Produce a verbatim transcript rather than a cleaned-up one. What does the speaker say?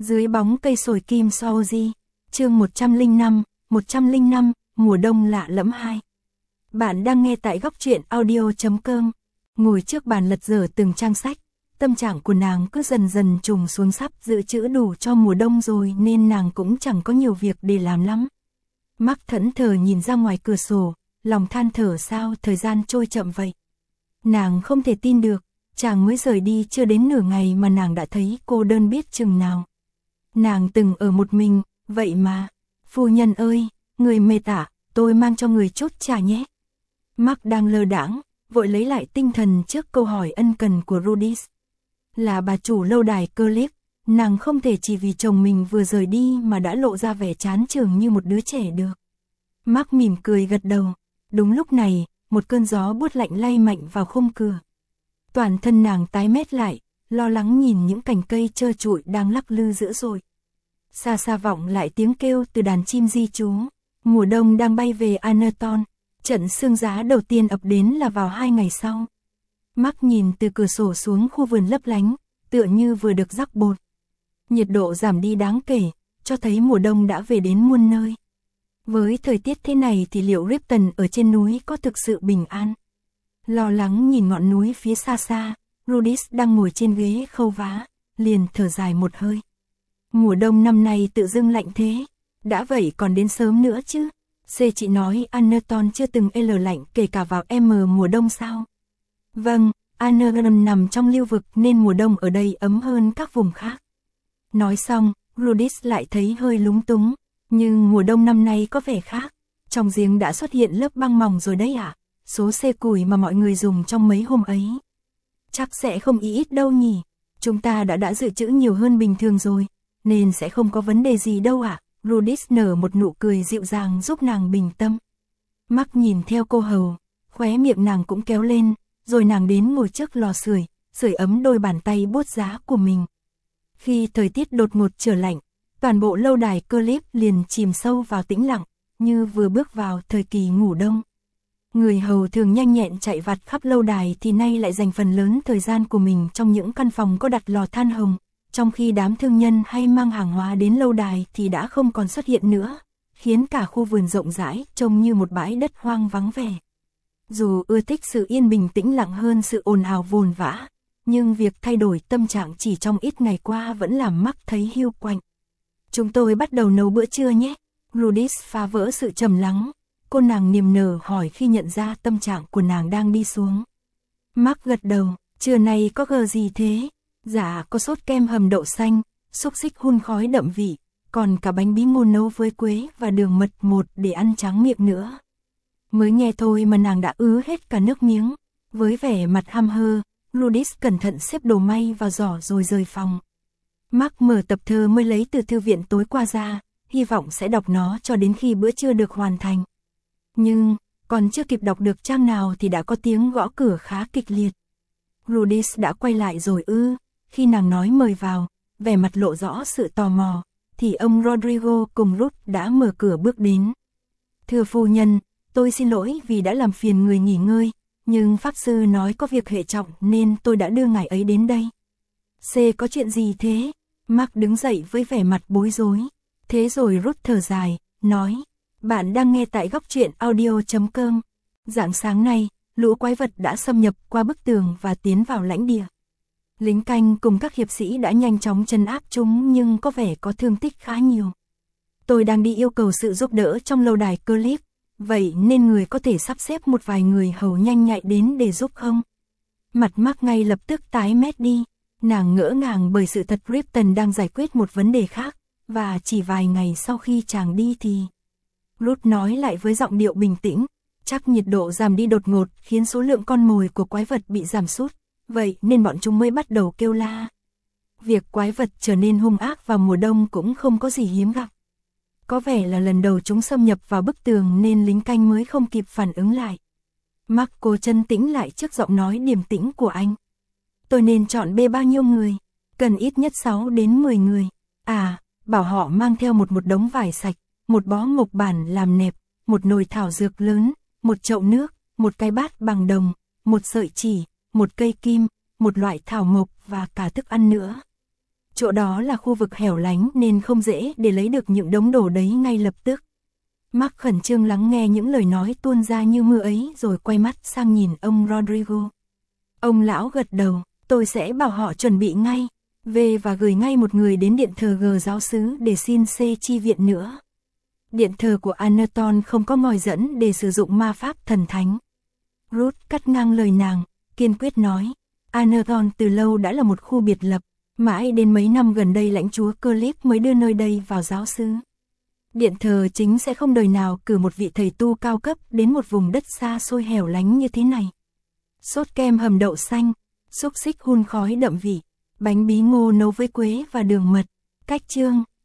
Dưới bóng cây sồi kim Saoji, chương một trăm lẻ năm, một trăm lẻ năm, mùa đông lạ lẫm hai. Bạn đang nghe tại góc truyện audio chấm com. Ngồi trước bàn lật dở từng trang sách, tâm trạng của nàng cứ dần dần trùng xuống, sắp dự trữ đủ cho mùa đông rồi nên nàng cũng chẳng có nhiều việc để làm lắm. Mắt thẫn thờ nhìn ra ngoài cửa sổ, lòng than thở sao thời gian trôi chậm vậy. Nàng không thể tin được, chàng mới rời đi chưa đến nửa ngày mà nàng đã thấy cô đơn biết chừng nào. Nàng từng ở một mình, vậy mà, phu nhân ơi, người mệt ạ, tôi mang cho người chút trà nhé. Mark đang lơ đãng, vội lấy lại tinh thần trước câu hỏi ân cần của Rudis. Là bà chủ lâu đài Cliff, nàng không thể chỉ vì chồng mình vừa rời đi mà đã lộ ra vẻ chán chường như một đứa trẻ được. Mark mỉm cười gật đầu. Đúng lúc này, một cơn gió buốt lạnh lay mạnh vào khung cửa. Toàn thân nàng tái mét lại, lo lắng nhìn những cành cây trơ trụi đang lắc lư dữ dội. Xa xa vọng lại tiếng kêu từ đàn chim di trú. Mùa đông đang bay về Anerton. Trận sương giá đầu tiên ập đến là vào hai ngày sau. Mark nhìn từ cửa sổ xuống khu vườn lấp lánh, tựa như vừa được rắc bột. Nhiệt độ giảm đi đáng kể, cho thấy mùa đông đã về đến muôn nơi. Với thời tiết thế này thì liệu Ripton ở trên núi có thực sự bình an? Lo lắng nhìn ngọn núi phía xa xa, Rudis đang ngồi trên ghế khâu vá, liền thở dài một hơi. Mùa đông năm nay tự dưng lạnh thế, đã vậy còn đến sớm nữa chứ. C chị nói Anerton chưa từng L lạnh kể cả vào M mùa đông sao? Vâng, Anerton nằm trong lưu vực nên mùa đông ở đây ấm hơn các vùng khác. Nói xong, Rudis lại thấy hơi lúng túng, nhưng mùa đông năm nay có vẻ khác. Trong giếng đã xuất hiện lớp băng mỏng rồi đấy ạ. À? Số xe củi mà mọi người dùng trong mấy hôm ấy chắc sẽ không ít đâu nhỉ. Chúng ta đã đã dự trữ nhiều hơn bình thường rồi, nên sẽ không có vấn đề gì đâu ạ. À? Rudis nở một nụ cười dịu dàng giúp nàng bình tâm. Mark nhìn theo cô hầu, khóe miệng nàng cũng kéo lên, rồi nàng đến ngồi trước lò sưởi, sưởi ấm đôi bàn tay buốt giá của mình. Khi thời tiết đột ngột trở lạnh, toàn bộ lâu đài Cliff liền chìm sâu vào tĩnh lặng, như vừa bước vào thời kỳ ngủ đông. Người hầu thường nhanh nhẹn chạy vặt khắp lâu đài thì nay lại dành phần lớn thời gian của mình trong những căn phòng có đặt lò than hồng, trong khi đám thương nhân hay mang hàng hóa đến lâu đài thì đã không còn xuất hiện nữa, khiến cả khu vườn rộng rãi trông như một bãi đất hoang vắng vẻ. Dù ưa thích sự yên bình tĩnh lặng hơn sự ồn ào vồn vã, nhưng việc thay đổi tâm trạng chỉ trong ít ngày qua vẫn làm Mark thấy hiu quạnh. Chúng tôi bắt đầu nấu bữa trưa nhé. Rudis phá vỡ sự trầm lắng. Cô nàng niềm nở hỏi khi nhận ra tâm trạng của nàng đang đi xuống. Mark gật đầu. Trưa nay có gờ gì thế? Dạ có sốt kem hầm đậu xanh, xúc xích hun khói đậm vị, còn cả bánh bí ngô nấu với quế và đường mật một để ăn tráng miệng nữa. Mới nghe thôi mà nàng đã ứ hết cả nước miếng. Với vẻ mặt hăm hơ, Rudis cẩn thận xếp đồ may vào giỏ rồi rời phòng. Mark mở tập thơ mới lấy từ thư viện tối qua ra, hy vọng sẽ đọc nó cho đến khi bữa trưa được hoàn thành. Nhưng, còn chưa kịp đọc được trang nào thì đã có tiếng gõ cửa khá kịch liệt. Rudis đã quay lại rồi ư? Khi nàng nói mời vào, vẻ mặt lộ rõ sự tò mò, thì ông Rodrigo cùng Ruth đã mở cửa bước đến. Thưa phu nhân, tôi xin lỗi vì đã làm phiền người nghỉ ngơi, nhưng pháp sư nói có việc hệ trọng nên tôi đã đưa ngài ấy đến đây. C có chuyện gì thế? Mark đứng dậy với vẻ mặt bối rối. Thế rồi Ruth thở dài, nói, bạn đang nghe tại góc truyện audio chấm com. Rạng sáng nay, lũ quái vật đã xâm nhập qua bức tường và tiến vào lãnh địa. Lính canh cùng các hiệp sĩ đã nhanh chóng trấn áp chúng nhưng có vẻ có thương tích khá nhiều. Tôi đang đi yêu cầu sự giúp đỡ trong lâu đài Cliff, vậy nên người có thể sắp xếp một vài người hầu nhanh nhạy đến để giúp không? Mặt Mark ngay lập tức tái mét đi, nàng ngỡ ngàng bởi sự thật Ripton đang giải quyết một vấn đề khác, và chỉ vài ngày sau khi chàng đi thì... Ruth nói lại với giọng điệu bình tĩnh, chắc nhiệt độ giảm đi đột ngột khiến số lượng con mồi của quái vật bị giảm sút, vậy nên bọn chúng mới bắt đầu kêu la. Việc quái vật trở nên hung ác vào mùa đông cũng không có gì hiếm gặp. Có vẻ là lần đầu chúng xâm nhập vào bức tường nên lính canh mới không kịp phản ứng lại. Mark cố chân tĩnh lại trước giọng nói điềm tĩnh của anh. Tôi nên chọn bê bao nhiêu người? Cần ít nhất sáu đến mười người. À, bảo họ mang theo một một đống vải sạch, một bó mộc bản làm nẹp, một nồi thảo dược lớn, một chậu nước, một cái bát bằng đồng, một sợi chỉ, một cây kim, một loại thảo mộc và cả thức ăn nữa. chỗ đó là khu vực hẻo lánh nên không dễ để lấy được những đống đồ đấy ngay lập tức. Mark khẩn trương lắng nghe những lời nói tuôn ra như mưa ấy rồi quay mắt sang nhìn ông Rodrigo. Ông lão gật đầu, tôi sẽ bảo họ chuẩn bị ngay, về và gửi ngay một người đến điện thờ G giáo xứ để xin xe chi viện nữa. Điện thờ của Anerton không có ngòi dẫn để sử dụng ma pháp thần thánh. Ruth cắt ngang lời nàng, kiên quyết nói, Anerton từ lâu đã là một khu biệt lập, mãi đến mấy năm gần đây lãnh chúa Clip mới đưa nơi đây vào giáo xứ. Điện thờ chính sẽ không đời nào cử một vị thầy tu cao cấp đến một vùng đất xa xôi hẻo lánh như thế này. Sốt kem hầm đậu xanh, xúc xích hun khói đậm vị, bánh bí ngô nấu với quế và đường mật, cách chương.